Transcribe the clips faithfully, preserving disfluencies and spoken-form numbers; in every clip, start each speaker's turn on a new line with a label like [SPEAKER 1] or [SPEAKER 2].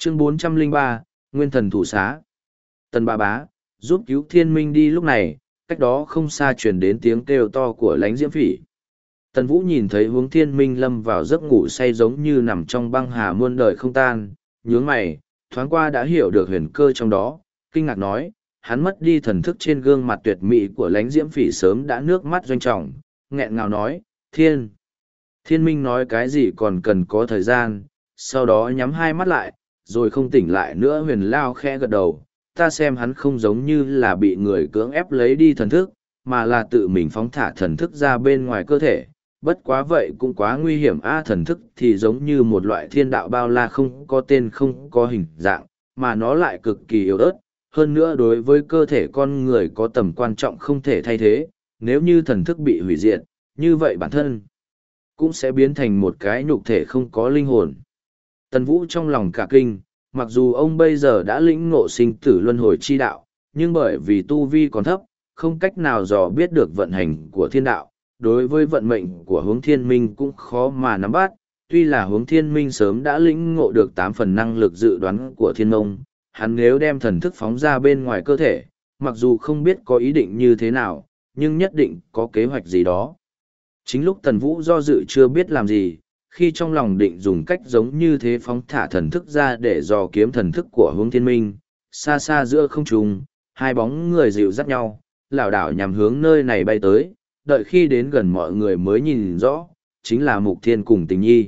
[SPEAKER 1] Chương bốn trăm lẻ ba, Nguyên thần thủ xá. Tần Bá Bá, giúp cứu Thiên Minh đi. Lúc này, cách đó không xa truyền đến tiếng kêu to của Lãnh Diễm Phỉ. Tần Vũ nhìn thấy Hướng Thiên Minh lâm vào giấc ngủ say giống như nằm trong băng hà muôn đời không tan, nhướng mày, thoáng qua đã hiểu được huyền cơ trong đó, kinh ngạc nói, hắn mất đi thần thức trên gương mặt tuyệt mỹ của Lãnh Diễm Phỉ sớm đã nước mắt doanh trọng, nghẹn ngào nói, Thiên. Thiên Minh nói cái gì còn cần có thời gian, sau đó nhắm hai mắt lại, rồi không tỉnh lại nữa. Huyền Lao khẽ gật đầu, ta xem hắn không giống như là bị người cưỡng ép lấy đi thần thức, mà là tự mình phóng thả thần thức ra bên ngoài cơ thể. Bất quá vậy cũng quá nguy hiểm. A thần thức thì giống như một loại thiên đạo bao la không có tên không có hình dạng, mà nó lại cực kỳ yếu ớt. Hơn nữa đối với cơ thể con người có tầm quan trọng không thể thay thế, nếu như thần thức bị hủy diệt, như vậy bản thân cũng sẽ biến thành một cái nhục thể không có linh hồn. Tần Vũ trong lòng cả kinh, mặc dù ông bây giờ đã lĩnh ngộ sinh tử luân hồi chi đạo, nhưng bởi vì tu vi còn thấp, không cách nào dò biết được vận hành của thiên đạo, đối với vận mệnh của Hướng Thiên Minh cũng khó mà nắm bắt. Tuy là Hướng Thiên Minh sớm đã lĩnh ngộ được tám phần năng lực dự đoán của thiên mông, hắn nếu đem thần thức phóng ra bên ngoài cơ thể, mặc dù không biết có ý định như thế nào, nhưng nhất định có kế hoạch gì đó. Chính lúc Tần Vũ do dự chưa biết làm gì, khi trong lòng định dùng cách giống như thế phóng thả thần thức ra để dò kiếm thần thức của Hướng Thiên Minh, xa xa giữa không trung, hai bóng người dịu dắt nhau, lảo đảo nhằm hướng nơi này bay tới, đợi khi đến gần mọi người mới nhìn rõ, chính là Mục Thiên cùng Tình Nhi.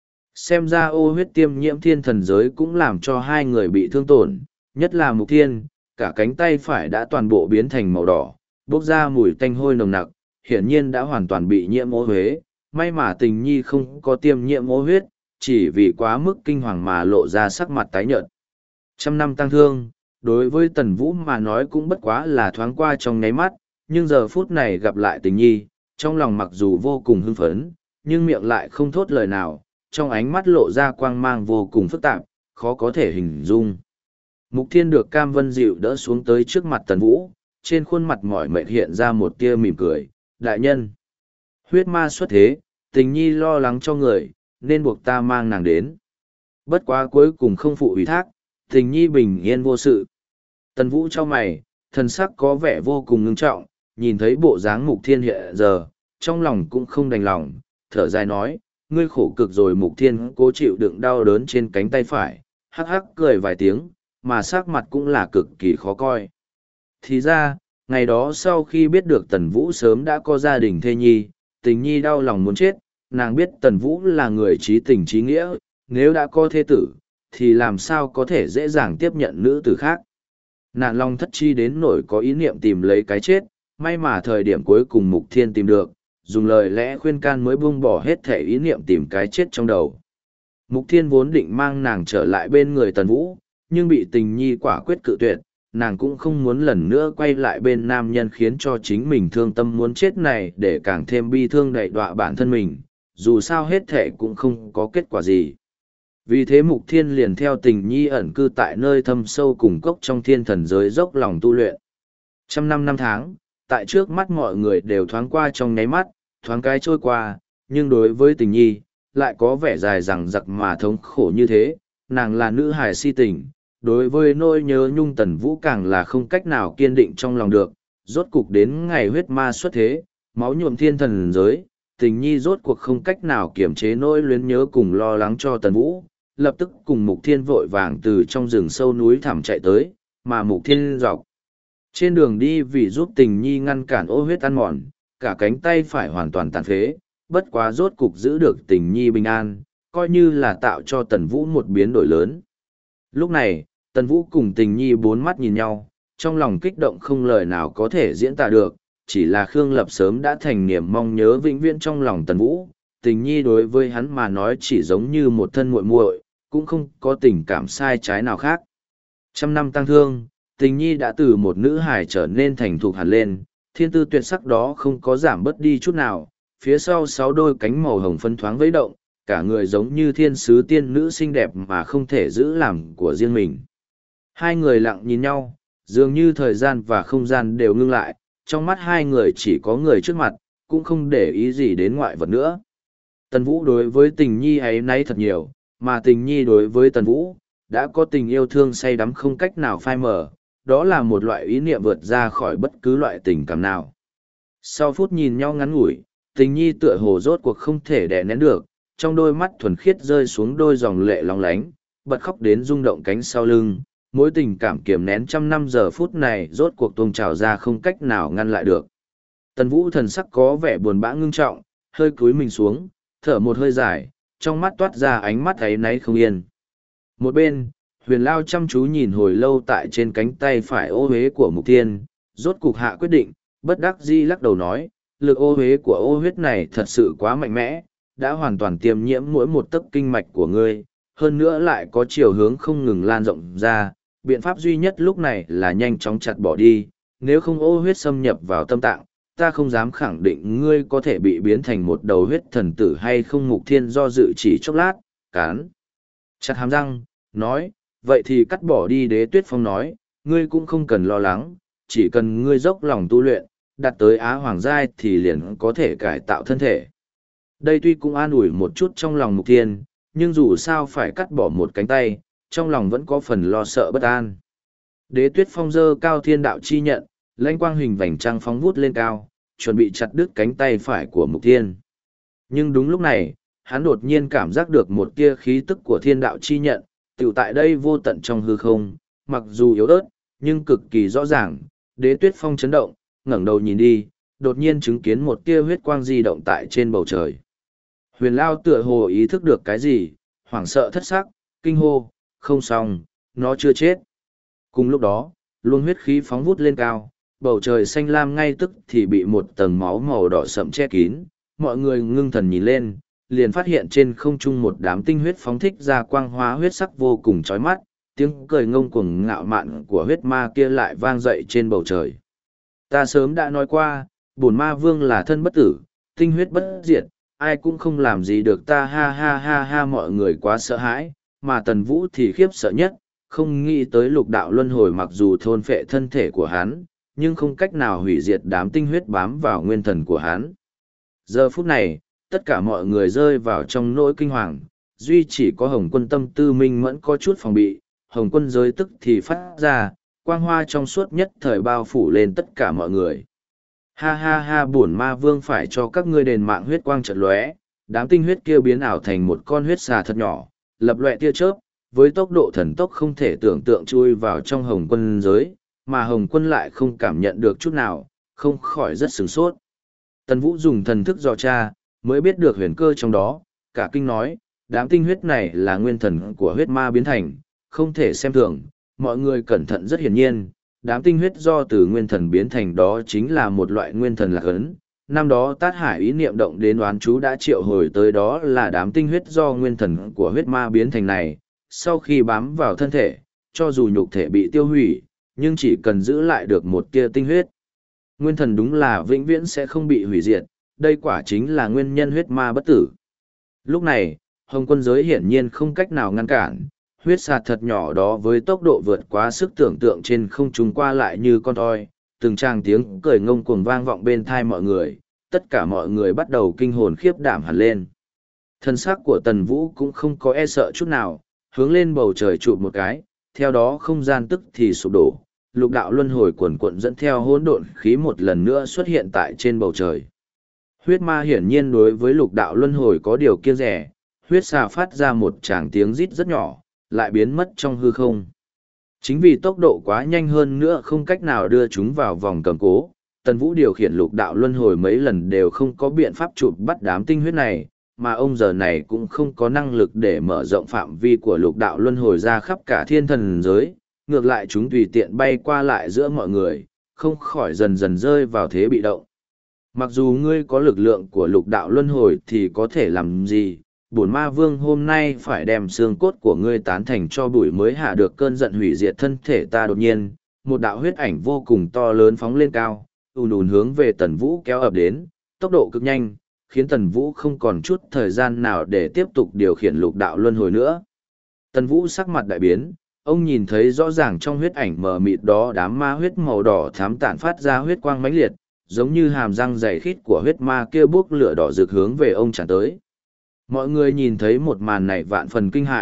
[SPEAKER 1] Xem ra ô huyết tiêm nhiễm thiên thần giới cũng làm cho hai người bị thương tổn, nhất là Mục Thiên, cả cánh tay phải đã toàn bộ biến thành màu đỏ, bốc ra mùi tanh hôi nồng nặc, hiển nhiên đã hoàn toàn bị nhiễm ô huế. May mà Tình Nhi không có tiêm nhiễm ô huyết, chỉ vì quá mức kinh hoàng mà lộ ra sắc mặt tái nhợt. Trăm năm tăng thương, đối với Tần Vũ mà nói cũng bất quá là thoáng qua trong nháy mắt, nhưng giờ phút này gặp lại Tình Nhi, trong lòng mặc dù vô cùng hưng phấn, nhưng miệng lại không thốt lời nào, trong ánh mắt lộ ra quang mang vô cùng phức tạp, khó có thể hình dung. Mục Thiên được Cam Vân dịu đỡ xuống tới trước mặt Tần Vũ, trên khuôn mặt mỏi mệt hiện ra một tia mỉm cười, đại nhân. Huyết ma xuất thế, Tình Nhi lo lắng cho người, nên buộc ta mang nàng đến. Bất quá cuối cùng không phụ ủy thác, Tình Nhi bình yên vô sự. Tần Vũ cho mày, thần sắc có vẻ vô cùng ngưng trọng, nhìn thấy bộ dáng Mục Thiên hiện giờ, trong lòng cũng không đành lòng, thở dài nói, ngươi khổ cực rồi. Mục Thiên cố chịu đựng đau đớn trên cánh tay phải, hắc hắc cười vài tiếng, mà sắc mặt cũng là cực kỳ khó coi. Thì ra, ngày đó sau khi biết được Tần Vũ sớm đã có gia đình thê nhi, Tình Nhi đau lòng muốn chết, nàng biết Tần Vũ là người trí tình trí nghĩa, nếu đã có thê tử, thì làm sao có thể dễ dàng tiếp nhận nữ tử khác. Nạn lòng thất chi đến nỗi có ý niệm tìm lấy cái chết, may mà thời điểm cuối cùng Mục Thiên tìm được, dùng lời lẽ khuyên can mới buông bỏ hết thể ý niệm tìm cái chết trong đầu. Mục Thiên vốn định mang nàng trở lại bên người Tần Vũ, nhưng bị Tình Nhi quả quyết cự tuyệt, nàng cũng không muốn lần nữa quay lại bên nam nhân khiến cho chính mình thương tâm muốn chết này để càng thêm bi thương đậy đọa bản thân mình, dù sao hết thể cũng không có kết quả gì. Vì thế Mục Thiên liền theo Tình Nhi ẩn cư tại nơi thâm sâu cùng cốc trong thiên thần giới dốc lòng tu luyện. Trăm năm năm tháng, tại trước mắt mọi người đều thoáng qua trong nháy mắt, thoáng cái trôi qua, nhưng đối với Tình Nhi, lại có vẻ dài dằng dặc mà thống khổ như thế, nàng là nữ hài si tình, đối với nỗi nhớ nhung Tần Vũ càng là không cách nào kiên định trong lòng được, rốt cục đến ngày huyết ma xuất thế, máu nhuộm thiên thần giới, Tình Nhi rốt cuộc không cách nào kiềm chế nỗi luyến nhớ cùng lo lắng cho Tần Vũ, lập tức cùng Mục Thiên vội vàng từ trong rừng sâu núi thẳm chạy tới, mà Mục Thiên dọc trên đường đi vì giúp Tình Nhi ngăn cản ô huyết ăn mòn, cả cánh tay phải hoàn toàn tàn phế, bất quá rốt cục giữ được Tình Nhi bình an, coi như là tạo cho Tần Vũ một biến đổi lớn. Lúc này, Tần Vũ cùng Tình Nhi bốn mắt nhìn nhau, trong lòng kích động không lời nào có thể diễn tả được, chỉ là Khương Lập sớm đã thành niềm mong nhớ vĩnh viễn trong lòng Tần Vũ, Tình Nhi đối với hắn mà nói chỉ giống như một thân muội muội, cũng không có tình cảm sai trái nào khác. Trăm năm tăng thương, Tình Nhi đã từ một nữ hài trở nên thành thục hẳn lên, thiên tư tuyệt sắc đó không có giảm bớt đi chút nào, phía sau sáu đôi cánh màu hồng phân thoáng vẫy động, cả người giống như thiên sứ tiên nữ xinh đẹp mà không thể giữ làm của riêng mình. Hai người lặng nhìn nhau, dường như thời gian và không gian đều ngưng lại, trong mắt hai người chỉ có người trước mặt, cũng không để ý gì đến ngoại vật nữa. Tần Vũ đối với Tình Nhi ấy nấy thật nhiều, mà Tình Nhi đối với Tần Vũ, đã có tình yêu thương say đắm không cách nào phai mờ, đó là một loại ý niệm vượt ra khỏi bất cứ loại tình cảm nào. Sau phút nhìn nhau ngắn ngủi, tình nhi tựa hồ rốt cuộc không thể đè nén được, trong đôi mắt thuần khiết rơi xuống đôi dòng lệ long lánh, bật khóc đến rung động cánh sau lưng, mỗi tình cảm kiềm nén trăm năm giờ phút này rốt cuộc tuôn trào ra không cách nào ngăn lại được. Tần Vũ thần sắc có vẻ buồn bã ngưng trọng, hơi cúi mình xuống, thở một hơi dài, trong mắt toát ra ánh mắt ấy náy không yên. Một bên, Huyền Lao chăm chú nhìn hồi lâu tại trên cánh tay phải ô huế của Mục Thiên, rốt cục hạ quyết định, bất đắc dĩ lắc đầu nói, lực ô huế của ô huyết này thật sự quá mạnh mẽ, đã hoàn toàn tiêm nhiễm mỗi một tấc kinh mạch của ngươi, hơn nữa lại có chiều hướng không ngừng lan rộng ra, biện pháp duy nhất lúc này là nhanh chóng chặt bỏ đi, nếu không ô huyết xâm nhập vào tâm tạng, ta không dám khẳng định ngươi có thể bị biến thành một đầu huyết thần tử hay không. Mục Thiên do dự chỉ chốc lát, cán chặt hàm răng, nói, vậy thì cắt bỏ đi. Đế Tuyết Phong nói, ngươi cũng không cần lo lắng, chỉ cần ngươi dốc lòng tu luyện, đạt tới Á Hoàng Giai thì liền có thể cải tạo thân thể. Đây tuy cũng an ủi một chút trong lòng Mục Thiên, nhưng dù sao phải cắt bỏ một cánh tay, trong lòng vẫn có phần lo sợ bất an. Đế Tuyết Phong giơ cao thiên đạo chi nhận, lãnh quang hình vành trăng phóng vút lên cao, chuẩn bị chặt đứt cánh tay phải của Mục Thiên. Nhưng đúng lúc này, hắn đột nhiên cảm giác được một tia khí tức của thiên đạo chi nhận, tiểu tại đây vô tận trong hư không, mặc dù yếu ớt, nhưng cực kỳ rõ ràng. Đế Tuyết Phong chấn động, ngẩng đầu nhìn đi, đột nhiên chứng kiến một tia huyết quang di động tại trên bầu trời. Huyền Lao tựa hồ ý thức được cái gì, hoảng sợ thất sắc, kinh hô, không xong, nó chưa chết. Cùng lúc đó, luồng huyết khí phóng vút lên cao, bầu trời xanh lam ngay tức thì bị một tầng máu màu đỏ sậm che kín, mọi người ngưng thần nhìn lên, liền phát hiện trên không trung một đám tinh huyết phóng thích ra quang hóa huyết sắc vô cùng chói mắt, tiếng cười ngông cuồng ngạo mạn của huyết ma kia lại vang dậy trên bầu trời. Ta sớm đã nói qua, bổn ma vương là thân bất tử, tinh huyết bất diệt, ai cũng không làm gì được ta. Ha ha ha ha, mọi người quá sợ hãi, mà Tần Vũ thì khiếp sợ nhất, không nghĩ tới lục đạo luân hồi mặc dù thôn phệ thân thể của hắn, nhưng không cách nào hủy diệt đám tinh huyết bám vào nguyên thần của hắn. Giờ phút này, tất cả mọi người rơi vào trong nỗi kinh hoàng, duy chỉ có Hồng Quân tâm tư minh mẫn có chút phòng bị. Hồng Quân giới tức thì phát ra, quang hoa trong suốt nhất thời bao phủ lên tất cả mọi người. Ha ha ha, bổn ma vương phải cho các ngươi đền mạng. Huyết quang chợt lóe, đám tinh huyết kia biến ảo thành một con huyết xà thật nhỏ, lập loè tia chớp, với tốc độ thần tốc không thể tưởng tượng chui vào trong Hồng Quân giới, mà Hồng Quân lại không cảm nhận được chút nào, không khỏi rất sửng sốt. Tần Vũ dùng thần thức dò tra, mới biết được huyền cơ trong đó, cả kinh nói, đám tinh huyết này là nguyên thần của huyết ma biến thành, không thể xem thường. Mọi người cẩn thận rất hiển nhiên, đám tinh huyết do từ nguyên thần biến thành đó chính là một loại nguyên thần lạc ấn. Năm đó Tát Hải ý niệm động đến đoán chú đã triệu hồi tới, đó là đám tinh huyết do nguyên thần của huyết ma biến thành này, sau khi bám vào thân thể, cho dù nhục thể bị tiêu hủy, nhưng chỉ cần giữ lại được một tia tinh huyết, nguyên thần đúng là vĩnh viễn sẽ không bị hủy diệt. Đây quả chính là nguyên nhân huyết ma bất tử. Lúc này, Hồng Quân giới hiển nhiên không cách nào ngăn cản, huyết xà thật nhỏ đó với tốc độ vượt quá sức tưởng tượng trên không trung qua lại như con thoi, từng tràng tiếng cười ngông cuồng vang vọng bên thai mọi người, tất cả mọi người bắt đầu kinh hồn khiếp đảm hẳn lên. Thân xác của Tần Vũ cũng không có e sợ chút nào, hướng lên bầu trời chụp một cái, theo đó không gian tức thì sụp đổ, lục đạo luân hồi cuồn cuộn dẫn theo hỗn độn khí một lần nữa xuất hiện tại trên bầu trời. Huyết ma hiển nhiên đối với lục đạo luân hồi có điều kiêng rẻ, huyết xà phát ra một tràng tiếng rít rất nhỏ, lại biến mất trong hư không. Chính vì tốc độ quá nhanh hơn nữa không cách nào đưa chúng vào vòng cầm cố, Tần Vũ điều khiển lục đạo luân hồi mấy lần đều không có biện pháp chụp bắt đám tinh huyết này, mà ông giờ này cũng không có năng lực để mở rộng phạm vi của lục đạo luân hồi ra khắp cả thiên thần giới, ngược lại chúng tùy tiện bay qua lại giữa mọi người, không khỏi dần dần rơi vào thế bị động. Mặc dù ngươi có lực lượng của lục đạo luân hồi thì có thể làm gì, bổn ma vương hôm nay phải đem xương cốt của ngươi tán thành cho bụi mới hạ được cơn giận hủy diệt thân thể ta. Đột nhiên, một đạo huyết ảnh vô cùng to lớn phóng lên cao, ùn ùn hướng về Tần Vũ kéo ập đến, tốc độ cực nhanh, khiến Tần Vũ không còn chút thời gian nào để tiếp tục điều khiển lục đạo luân hồi nữa. Tần Vũ sắc mặt đại biến, ông nhìn thấy rõ ràng trong huyết ảnh mờ mịt đó đám ma huyết màu đỏ thám tản phát ra huyết quang mãnh liệt, giống như hàm răng dày khít của huyết ma kia bốc lửa đỏ rực hướng về ông tràn tới. Mọi người nhìn thấy một màn này vạn phần kinh hãi,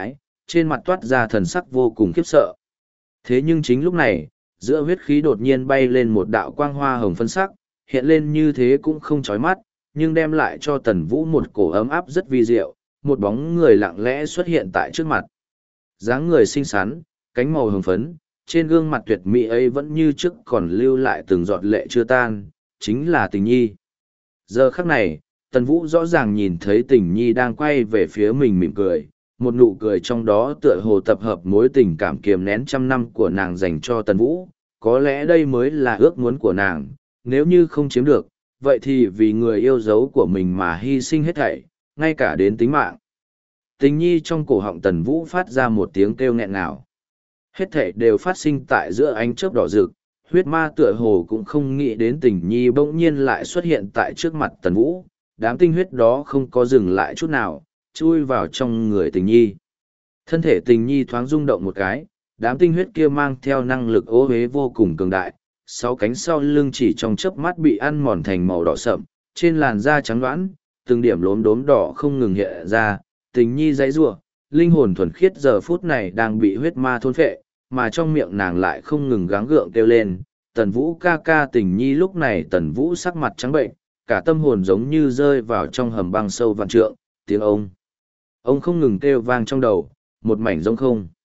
[SPEAKER 1] trên mặt toát ra thần sắc vô cùng khiếp sợ. Thế nhưng chính lúc này, giữa huyết khí đột nhiên bay lên một đạo quang hoa hồng phân sắc, hiện lên như thế cũng không chói mắt, nhưng đem lại cho Tần Vũ một cổ ấm áp rất vi diệu, một bóng người lặng lẽ xuất hiện tại trước mặt. Dáng người xinh xắn, cánh màu hồng phấn, trên gương mặt tuyệt mỹ ấy vẫn như trước còn lưu lại từng giọt lệ chưa tan, chính là Tình Nhi. Giờ khắc này, Tần Vũ rõ ràng nhìn thấy Tình Nhi đang quay về phía mình mỉm cười, một nụ cười trong đó tựa hồ tập hợp mối tình cảm kiềm nén trăm năm của nàng dành cho Tần Vũ, có lẽ đây mới là ước muốn của nàng, nếu như không chiếm được, vậy thì vì người yêu dấu của mình mà hy sinh hết thảy, ngay cả đến tính mạng. Tình Nhi trong cổ họng Tần Vũ phát ra một tiếng kêu nghẹn ngào. Hết thảy đều phát sinh tại giữa ánh chớp đỏ rực, huyết ma tựa hồ cũng không nghĩ đến Tình Nhi bỗng nhiên lại xuất hiện tại trước mặt Tần Vũ, đám tinh huyết đó không có dừng lại chút nào, chui vào trong người Tình Nhi. Thân thể Tình Nhi thoáng rung động một cái, đám tinh huyết kia mang theo năng lực ô uế vô cùng cường đại, sáu cánh sau lưng chỉ trong chớp mắt bị ăn mòn thành màu đỏ sậm, trên làn da trắng đoán, từng điểm lốm đốm đỏ không ngừng hiện ra, Tình Nhi giãy giụa, linh hồn thuần khiết giờ phút này đang bị huyết ma thôn phệ, mà trong miệng nàng lại không ngừng gắng gượng kêu lên, Tần Vũ ca ca. Tình Nhi lúc này Tần Vũ sắc mặt trắng bệnh, cả tâm hồn giống như rơi vào trong hầm băng sâu vạn trượng, tiếng ông. Ông không ngừng kêu vang trong đầu, một mảnh rỗng không.